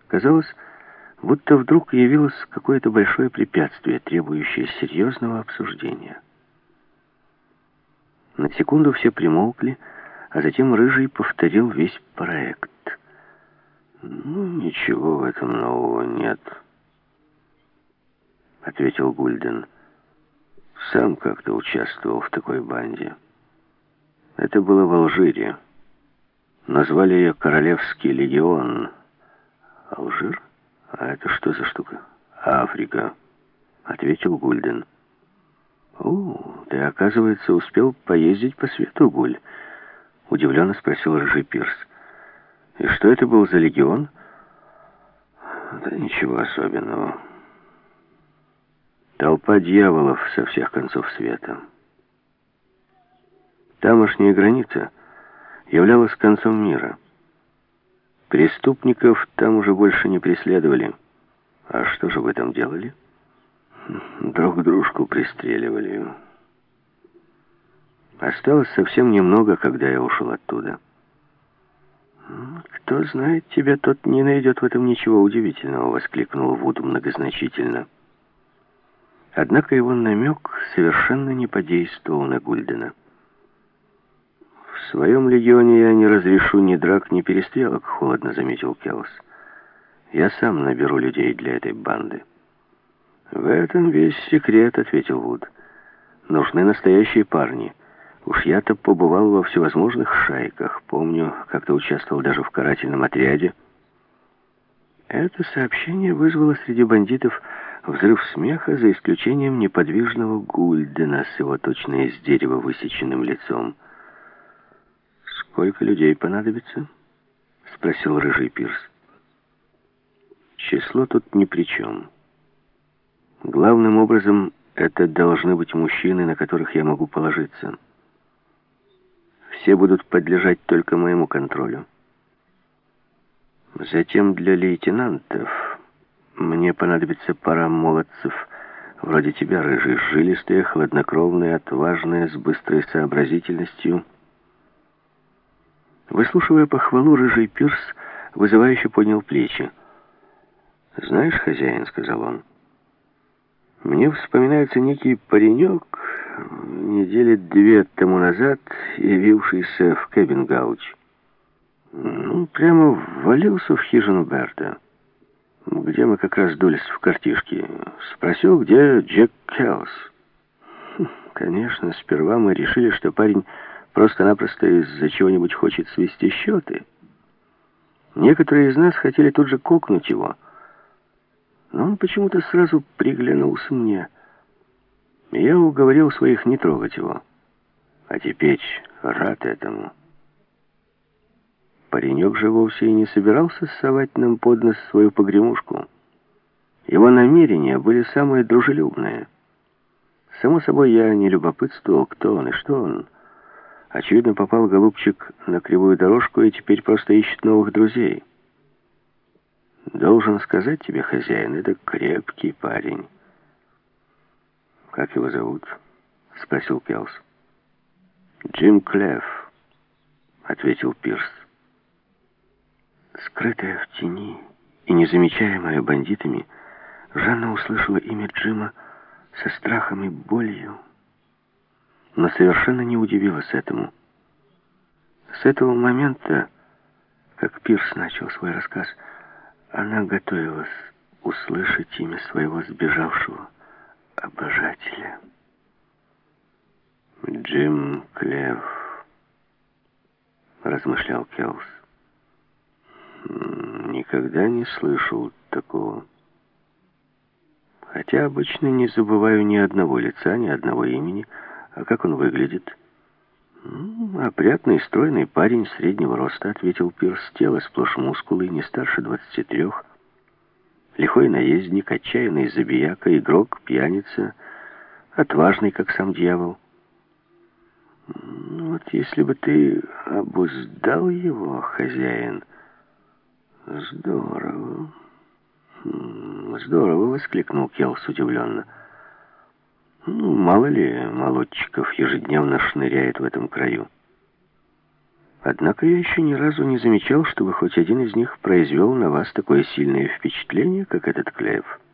Казалось, будто вдруг явилось какое-то большое препятствие, требующее серьезного обсуждения. На секунду все примолкли, а затем Рыжий повторил весь проект. «Ну, ничего в этом нового нет», — ответил Гульден. «Сам как-то участвовал в такой банде. Это было в Алжире. Назвали ее Королевский легион. Алжир? А это что за штука?» «Африка», — ответил Гульден. «О, ты, оказывается, успел поездить по свету, Гуль?» — удивленно спросил Рыжий Пирс. «И что это был за легион?» «Да ничего особенного. Толпа дьяволов со всех концов света. Тамошняя граница являлась концом мира. Преступников там уже больше не преследовали. А что же вы там делали?» «Друг дружку пристреливали. Осталось совсем немного, когда я ушел оттуда». «Кто знает тебя, тот не найдет в этом ничего удивительного», — воскликнул Вуд многозначительно. Однако его намек совершенно не подействовал на Гульдена. «В своем легионе я не разрешу ни драк, ни перестрелок», — холодно заметил Келс. «Я сам наберу людей для этой банды». «В этом весь секрет», — ответил Вуд. «Нужны настоящие парни. Уж я-то побывал во всевозможных шайках. Помню, как-то участвовал даже в карательном отряде». Это сообщение вызвало среди бандитов взрыв смеха, за исключением неподвижного Гульдена с его точно из дерева высеченным лицом. «Сколько людей понадобится?» — спросил Рыжий Пирс. «Число тут ни при чем. Главным образом, это должны быть мужчины, на которых я могу положиться. Все будут подлежать только моему контролю. Затем для лейтенантов мне понадобится пара молодцев, вроде тебя, Рыжий, жилистые, хладнокровные, отважные, с быстрой сообразительностью». Выслушивая похвалу, Рыжий Пирс вызывающе поднял плечи. «Знаешь, хозяин, — сказал он, — мне вспоминается некий паренек, недели 2 тому назад явившийся в Кэбингауч. Ну, прямо ввалился в хижину Берта, где мы как раз дулись в картишки. Спросил, где Джек Келс. Конечно, сперва мы решили, что парень просто-напросто из-за чего-нибудь хочет свести счеты. Некоторые из нас хотели тут же кокнуть его, но он почему-то сразу приглянулся мне. Я уговорил своих не трогать его, а теперь рад этому. Паренек же вовсе и не собирался совать нам под нос свою погремушку. Его намерения были самые дружелюбные. Само собой, я не любопытствовал, кто он и что он. Очевидно, попал голубчик на кривую дорожку и теперь просто ищет новых друзей. Должен сказать тебе, хозяин, это крепкий парень. «Как его зовут?» — спросил Келс. «Джим Клефф», — ответил Пирс. Скрытая в тени и незамечаемая бандитами, Жанна услышала имя Джима со страхом и болью, но совершенно не удивилась этому. С этого момента, как Пирс начал свой рассказ, она готовилась услышать имя своего сбежавшего обожателя. «Джим Клефф», — размышлял Келс. «Никогда не слышал такого. Хотя обычно не забываю ни одного лица, ни одного имени. А как он выглядит?» «Опрятный, стройный парень среднего роста», — ответил Пирс. «Тело сплошь мускулы, не старше 23. Лихой наездник, отчаянный забияка, игрок, пьяница, отважный, как сам дьявол. Вот если бы ты обуздал его, хозяин...» «Здорово, здорово», — воскликнул Келс удивленно. «Мало ли молодчиков ежедневно шныряет в этом краю. Однако я еще ни разу не замечал, чтобы хоть один из них произвел на вас такое сильное впечатление, как этот Клеев.